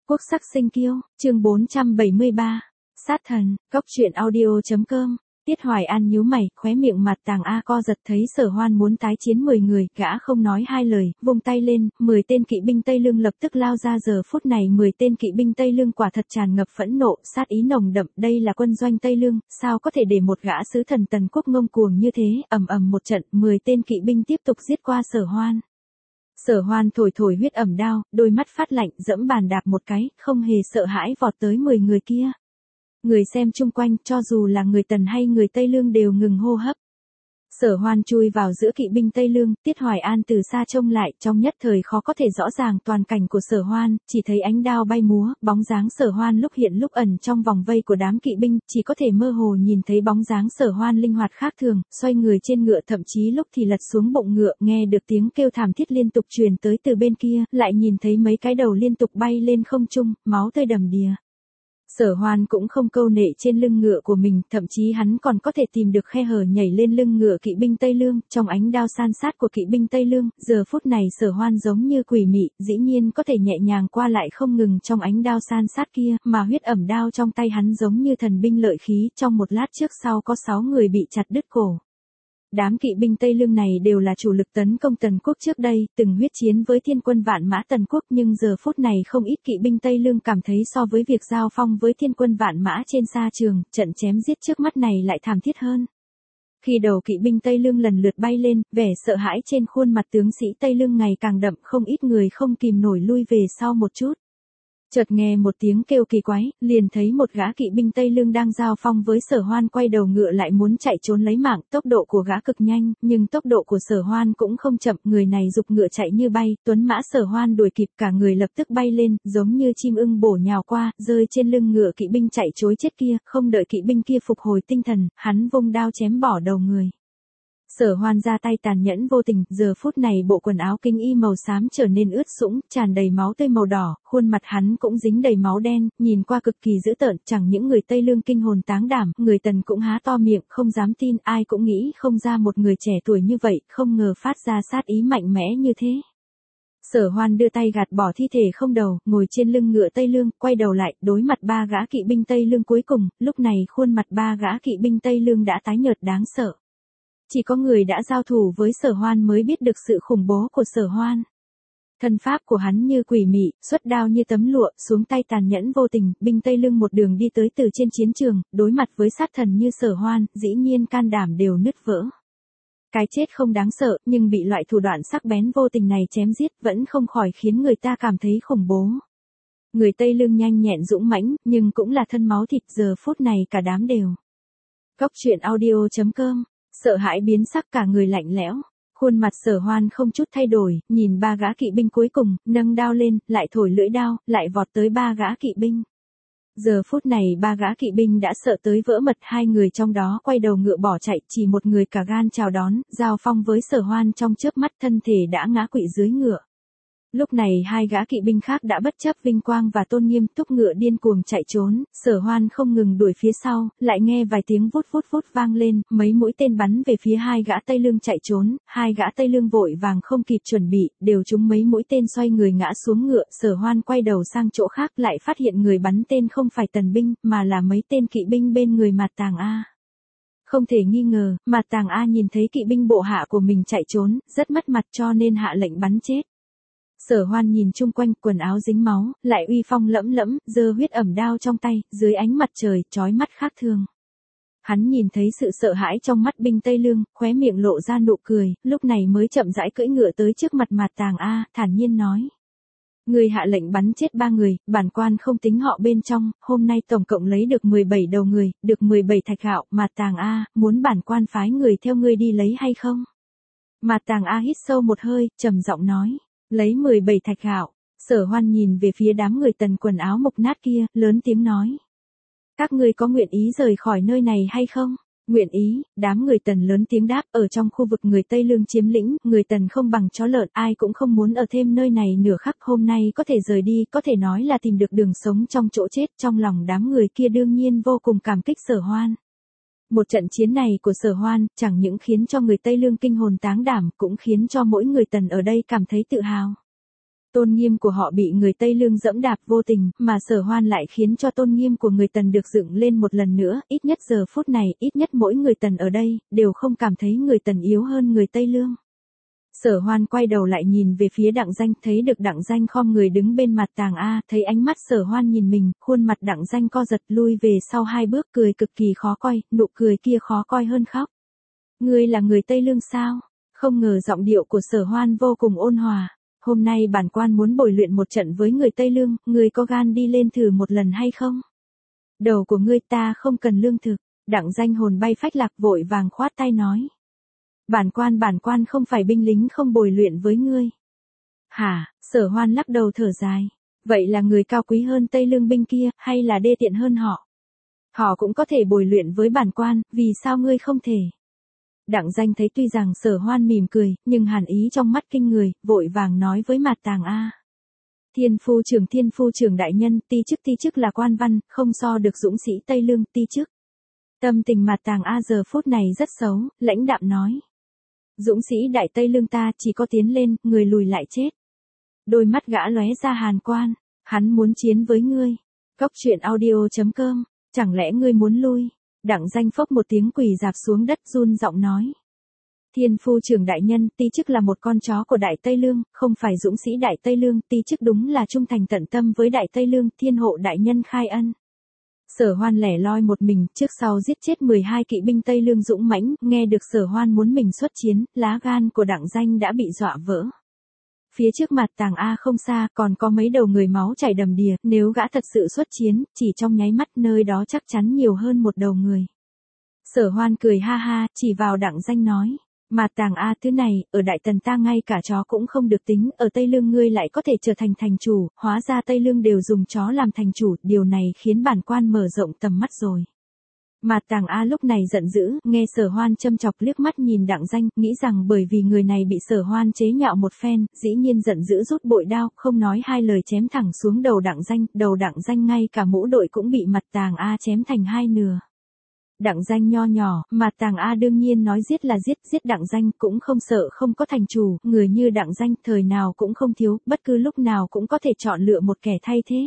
Quốc sắc sinh kiêu, chương 473. Sát thần, góc truyện audio.com. Tiết Hoài An nhíu mày, khóe miệng mặt Tàng A co giật thấy Sở Hoan muốn tái chiến 10 người, gã không nói hai lời, vung tay lên, 10 tên kỵ binh Tây Lương lập tức lao ra. Giờ phút này 10 tên kỵ binh Tây Lương quả thật tràn ngập phẫn nộ, sát ý nồng đậm, đây là quân doanh Tây Lương, sao có thể để một gã sứ thần Tần Quốc ngông cuồng như thế, ầm ầm một trận, 10 tên kỵ binh tiếp tục giết qua Sở Hoan. Sở Hoan thổi thổi huyết ẩm đao, đôi mắt phát lạnh, dẫm bàn đạp một cái, không hề sợ hãi vọt tới 10 người kia. Người xem chung quanh, cho dù là người Tần hay người Tây Lương đều ngừng hô hấp. Sở Hoan chui vào giữa kỵ binh Tây Lương, Tiết Hoài An từ xa trông lại, trong nhất thời khó có thể rõ ràng toàn cảnh của Sở Hoan, chỉ thấy ánh đao bay múa, bóng dáng Sở Hoan lúc hiện lúc ẩn trong vòng vây của đám kỵ binh, chỉ có thể mơ hồ nhìn thấy bóng dáng Sở Hoan linh hoạt khác thường, xoay người trên ngựa, thậm chí lúc thì lật xuống bụng ngựa, nghe được tiếng kêu thảm thiết liên tục truyền tới từ bên kia, lại nhìn thấy mấy cái đầu liên tục bay lên không trung, máu tươi đầm đìa. Sở Hoan cũng không câu nệ trên lưng ngựa của mình, thậm chí hắn còn có thể tìm được khe hở nhảy lên lưng ngựa kỵ binh Tây Lương, trong ánh đao san sát của kỵ binh Tây Lương, giờ phút này Sở Hoan giống như quỷ mị, dĩ nhiên có thể nhẹ nhàng qua lại không ngừng trong ánh đao san sát kia, mà huyết ẩm đao trong tay hắn giống như thần binh lợi khí, trong một lát trước sau có 6 người bị chặt đứt cổ. Đám kỵ binh Tây Lương này đều là chủ lực tấn công Tần Quốc trước đây, từng huyết chiến với thiên quân vạn mã Tần Quốc, nhưng giờ phút này không ít kỵ binh Tây Lương cảm thấy so với việc giao phong với thiên quân vạn mã trên sa trường, trận chém giết trước mắt này lại thảm thiết hơn. Khi đầu kỵ binh Tây Lương lần lượt bay lên, vẻ sợ hãi trên khuôn mặt tướng sĩ Tây Lương ngày càng đậm, không ít người không kìm nổi lui về sau một chút. Chợt nghe một tiếng kêu kỳ quái, liền thấy một gã kỵ binh Tây Lương đang giao phong với Sở Hoan quay đầu ngựa lại muốn chạy trốn lấy mạng, tốc độ của gã cực nhanh, nhưng tốc độ của Sở Hoan cũng không chậm, người này giục ngựa chạy như bay, tuấn mã Sở Hoan đuổi kịp, cả người lập tức bay lên, giống như chim ưng bổ nhào qua, rơi trên lưng ngựa kỵ binh chạy trối chết kia, không đợi kỵ binh kia phục hồi tinh thần, hắn vung đao chém bỏ đầu người. Sở Hoan ra tay tàn nhẫn vô tình, giờ phút này bộ quần áo kinh y màu xám trở nên ướt sũng, tràn đầy máu tươi màu đỏ, khuôn mặt hắn cũng dính đầy máu đen, nhìn qua cực kỳ dữ tợn, chẳng những người Tây Lương kinh hồn táng đảm, người Tần cũng há to miệng, không dám tin, ai cũng nghĩ không ra một người trẻ tuổi như vậy, không ngờ phát ra sát ý mạnh mẽ như thế. Sở Hoan đưa tay gạt bỏ thi thể không đầu, ngồi trên lưng ngựa Tây Lương, quay đầu lại, đối mặt 3 gã kỵ binh Tây Lương cuối cùng, lúc này khuôn mặt 3 gã kỵ binh Tây Lương đã tái nhợt đáng sợ. Chỉ có người đã giao thủ với Sở Hoan mới biết được sự khủng bố của Sở Hoan. Thân pháp của hắn như quỷ mị, xuất đao như tấm lụa, xuống tay tàn nhẫn vô tình, binh Tây Lương một đường đi tới từ trên chiến trường, đối mặt với sát thần như Sở Hoan, dĩ nhiên can đảm đều nứt vỡ. Cái chết không đáng sợ, nhưng bị loại thủ đoạn sắc bén vô tình này chém giết vẫn không khỏi khiến người ta cảm thấy khủng bố. Người Tây Lương nhanh nhẹn dũng mãnh, nhưng cũng là thân máu thịt, giờ phút này cả đám đều. Góc truyện audio.com. Sợ hãi biến sắc, cả người lạnh lẽo. Khuôn mặt Sở Hoan không chút thay đổi, nhìn 3 gã kỵ binh cuối cùng, nâng đao lên, lại thổi lưỡi đao, lại vọt tới 3 gã kỵ binh. Giờ phút này 3 gã kỵ binh đã sợ tới vỡ mật, 2 người trong đó quay đầu ngựa bỏ chạy, chỉ một người cả gan chào đón, giao phong với Sở Hoan trong chớp mắt, thân thể đã ngã quỵ dưới ngựa. Lúc này 2 gã kỵ binh khác đã bất chấp vinh quang và tôn nghiêm, thúc ngựa điên cuồng chạy trốn, Sở Hoan không ngừng đuổi phía sau, lại nghe vài tiếng vút vút vút vang lên, mấy mũi tên bắn về phía 2 gã Tây Lương chạy trốn, 2 gã Tây Lương vội vàng không kịp chuẩn bị, đều trúng mấy mũi tên, xoay người ngã xuống ngựa, Sở Hoan quay đầu sang chỗ khác lại phát hiện người bắn tên không phải Tần binh, mà là mấy tên kỵ binh bên người Mạt Tàng A. Không thể nghi ngờ, Mạt Tàng A nhìn thấy kỵ binh bộ hạ của mình chạy trốn, rất mất mặt cho nên hạ lệnh bắn chết. Sở Hoan nhìn chung quanh, quần áo dính máu, lại uy phong lẫm lẫm, giơ huyết ẩm đao trong tay, dưới ánh mặt trời, chói mắt khác thường. Hắn nhìn thấy sự sợ hãi trong mắt binh Tây Lương, khóe miệng lộ ra nụ cười, lúc này mới chậm rãi cưỡi ngựa tới trước mặt Mạt Tàng A, thản nhiên nói. Người hạ lệnh bắn chết 3 người, bản quan không tính họ bên trong, hôm nay tổng cộng lấy được 17 đầu người, được 17 thạch gạo, Mạt Tàng A, muốn bản quan phái người theo ngươi đi lấy hay không? Mạt Tàng A hít sâu một hơi, trầm giọng nói. Lấy 17 thạch gạo. Sở Hoan nhìn về phía đám người Tần quần áo mục nát kia, lớn tiếng nói. Các ngươi có nguyện ý rời khỏi nơi này hay không? Nguyện ý, đám người Tần lớn tiếng đáp, ở trong khu vực người Tây Lương chiếm lĩnh, người Tần không bằng chó lợn, ai cũng không muốn ở thêm nơi này nửa khắc, hôm nay có thể rời đi, có thể nói là tìm được đường sống trong chỗ chết, trong lòng đám người kia đương nhiên vô cùng cảm kích Sở Hoan. Một trận chiến này của Sở Hoan, chẳng những khiến cho người Tây Lương kinh hồn táng đảm, cũng khiến cho mỗi người Tần ở đây cảm thấy tự hào. Tôn nghiêm của họ bị người Tây Lương dẫm đạp vô tình, mà Sở Hoan lại khiến cho tôn nghiêm của người Tần được dựng lên một lần nữa, ít nhất giờ phút này, ít nhất mỗi người Tần ở đây, đều không cảm thấy người Tần yếu hơn người Tây Lương. Sở Hoan quay đầu lại nhìn về phía Đặng Danh, thấy được Đặng Danh khom người đứng bên mặt Tàng A, thấy ánh mắt Sở Hoan nhìn mình, khuôn mặt Đặng Danh co giật lui về sau 2 bước, cười cực kỳ khó coi, nụ cười kia khó coi hơn khóc. Ngươi là người Tây Lương sao? Không ngờ giọng điệu của Sở Hoan vô cùng ôn hòa. Hôm nay bản quan muốn bồi luyện một trận với người Tây Lương, ngươi có gan đi lên thử một lần hay không? Đầu của ngươi ta không cần lương thực. Đặng Danh hồn bay phách lạc vội vàng khoát tay nói. Bản quan không phải binh lính không bồi luyện với ngươi. Hả? Sở Hoan lắc đầu thở dài. Vậy là người cao quý hơn Tây Lương binh kia, hay là đê tiện hơn họ? Họ cũng có thể bồi luyện với bản quan, vì sao ngươi không thể? Đặng Danh thấy tuy rằng Sở Hoan mỉm cười, nhưng hàn ý trong mắt kinh người, vội vàng nói với Mạt Tàng A. Thiên phu trưởng đại nhân, ti chức là quan văn, không so được dũng sĩ Tây Lương, ti chức. Tâm tình Mạt Tàng A giờ phút này rất xấu, lãnh đạm nói. Dũng sĩ đại Tây Lương ta chỉ có tiến lên, người lùi lại chết. Đôi mắt gã lóe ra hàn quan, hắn muốn chiến với ngươi. Cóc truyện audio.com, chẳng lẽ ngươi muốn lui? Đặng Danh phốc một tiếng quỳ dạp xuống đất run giọng nói. Thiên phu trưởng đại nhân, ti chức là một con chó của đại Tây Lương, không phải dũng sĩ đại Tây Lương, ti chức đúng là trung thành tận tâm với đại Tây Lương, thiên hộ đại nhân khai ân. Sở Hoan lẻ loi một mình, trước sau giết chết 12 kỵ binh Tây Lương dũng mãnh, nghe được Sở Hoan muốn mình xuất chiến, lá gan của Đặng Danh đã bị dọa vỡ. Phía trước mặt Tàng A không xa, còn có mấy đầu người máu chảy đầm đìa, nếu gã thật sự xuất chiến, chỉ trong nháy mắt nơi đó chắc chắn nhiều hơn một đầu người. Sở Hoan cười ha ha, chỉ vào Đặng Danh nói. Mạt Tàng A thứ này, ở Đại Tần ta ngay cả chó cũng không được tính, ở Tây Lương ngươi lại có thể trở thành thành chủ, hóa ra Tây Lương đều dùng chó làm thành chủ, điều này khiến bản quan mở rộng tầm mắt rồi. Mạt Tàng A lúc này giận dữ, nghe Sở Hoan châm chọc liếc mắt nhìn Đặng Danh, nghĩ rằng bởi vì người này bị Sở Hoan chế nhạo một phen, dĩ nhiên giận dữ rút bội đao, không nói hai lời chém thẳng xuống đầu Đặng Danh ngay cả mũ đội cũng bị Mạt Tàng A chém thành 2 nửa. Đặng Danh nho nhỏ, Mạt Tàng A đương nhiên nói giết là giết Đặng Danh cũng không sợ không có thành chủ, người như Đặng Danh thời nào cũng không thiếu, bất cứ lúc nào cũng có thể chọn lựa một kẻ thay thế.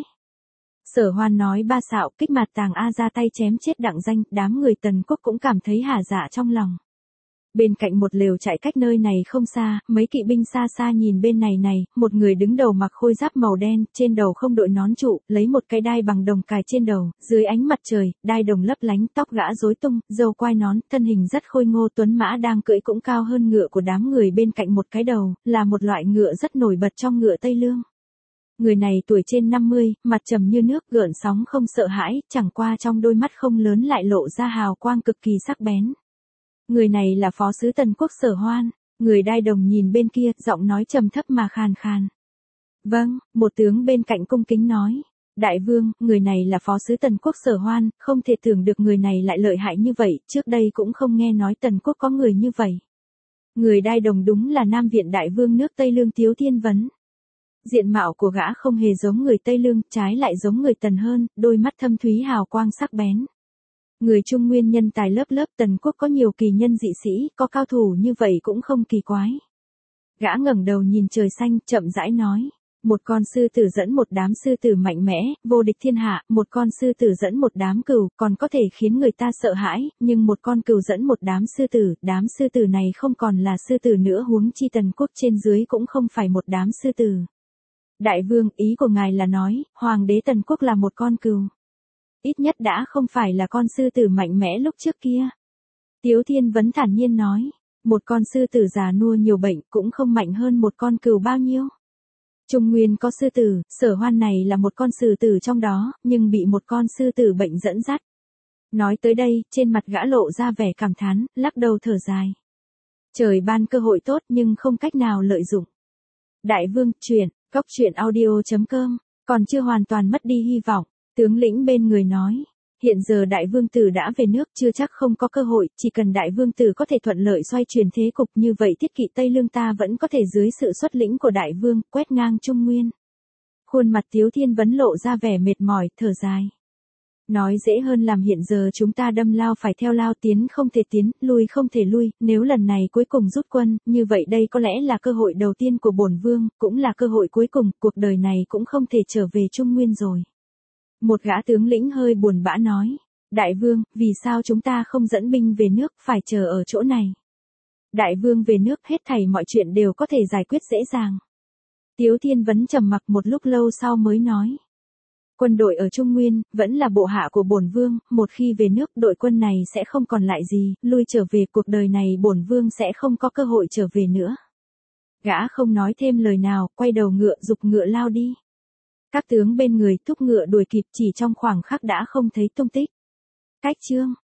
Sở Hoan nói ba xạo, kích Mạt Tàng A ra tay chém chết Đặng Danh, đám người Tần Quốc cũng cảm thấy hả dạ trong lòng. Bên cạnh một lều trại cách nơi này không xa, mấy kỵ binh xa xa nhìn bên này, một người đứng đầu mặc khôi giáp màu đen, trên đầu không đội nón trụ, lấy một cái đai bằng đồng cài trên đầu, dưới ánh mặt trời, đai đồng lấp lánh, tóc gã rối tung, râu quai nón, thân hình rất khôi ngô, tuấn mã đang cưỡi cũng cao hơn ngựa của đám người bên cạnh một cái đầu, là một loại ngựa rất nổi bật trong ngựa Tây Lương. Người này tuổi trên 50, mặt trầm như nước, gợn sóng không sợ hãi, chẳng qua trong đôi mắt không lớn lại lộ ra hào quang cực kỳ sắc bén. Người này là phó sứ Tần Quốc Sở Hoan, người đai đồng nhìn bên kia, giọng nói trầm thấp mà khàn khàn. Vâng, một tướng bên cạnh cung kính nói. Đại vương, người này là phó sứ Tần Quốc Sở Hoan, không thể tưởng được người này lại lợi hại như vậy, trước đây cũng không nghe nói Tần Quốc có người như vậy. Người đai đồng đúng là Nam Viện Đại Vương nước Tây Lương Tiếu Thiên Vấn. Diện mạo của gã không hề giống người Tây Lương, trái lại giống người Tần hơn, đôi mắt thâm thúy hào quang sắc bén. Người Trung Nguyên nhân tài lớp Tần Quốc có nhiều kỳ nhân dị sĩ, có cao thủ như vậy cũng không kỳ quái. Gã ngẩng đầu nhìn trời xanh, chậm rãi nói. Một con sư tử dẫn một đám sư tử mạnh mẽ, vô địch thiên hạ, một con sư tử dẫn một đám cừu, còn có thể khiến người ta sợ hãi, nhưng một con cừu dẫn một đám sư tử này không còn là sư tử nữa, huống chi Tần Quốc trên dưới cũng không phải một đám sư tử. Đại vương, ý của ngài là nói, Hoàng đế Tần Quốc là một con cừu. Ít nhất đã không phải là con sư tử mạnh mẽ lúc trước kia. Tiếu Thiên Vấn thản nhiên nói, một con sư tử già nua nhiều bệnh cũng không mạnh hơn một con cừu bao nhiêu. Trung Nguyên có sư tử, Sở Hoan này là một con sư tử trong đó, nhưng bị một con sư tử bệnh dẫn dắt. Nói tới đây, trên mặt gã lộ ra vẻ cảm thán, lắc đầu thở dài. Trời ban cơ hội tốt nhưng không cách nào lợi dụng. Đại vương, Cóc truyện audio.com, còn chưa hoàn toàn mất đi hy vọng, tướng lĩnh bên người nói. Hiện giờ đại vương tử đã về nước, chưa chắc không có cơ hội, chỉ cần đại vương tử có thể thuận lợi xoay chuyển thế cục như vậy, thiết kỵ Tây Lương ta vẫn có thể dưới sự xuất lĩnh của đại vương, quét ngang Trung Nguyên. Khuôn mặt Tiếu Thiên Vấn lộ ra vẻ mệt mỏi, thở dài. Nói dễ hơn làm, hiện giờ chúng ta đâm lao phải theo lao, tiến không thể tiến, lui không thể lui, nếu lần này cuối cùng rút quân, như vậy đây có lẽ là cơ hội đầu tiên của bổn vương, cũng là cơ hội cuối cùng, cuộc đời này cũng không thể trở về Trung Nguyên rồi. Một gã tướng lĩnh hơi buồn bã nói, đại vương, vì sao chúng ta không dẫn binh về nước, phải chờ ở chỗ này? Đại vương về nước, hết thảy mọi chuyện đều có thể giải quyết dễ dàng. Tiếu Thiên Vấn trầm mặc một lúc lâu sau mới nói. Quân đội ở Trung Nguyên, vẫn là bộ hạ của bổn vương, một khi về nước đội quân này sẽ không còn lại gì, lui trở về cuộc đời này bổn vương sẽ không có cơ hội trở về nữa. Gã không nói thêm lời nào, quay đầu ngựa giục ngựa lao đi. Các tướng bên người thúc ngựa đuổi kịp, chỉ trong khoảng khắc đã không thấy tung tích. Cách chương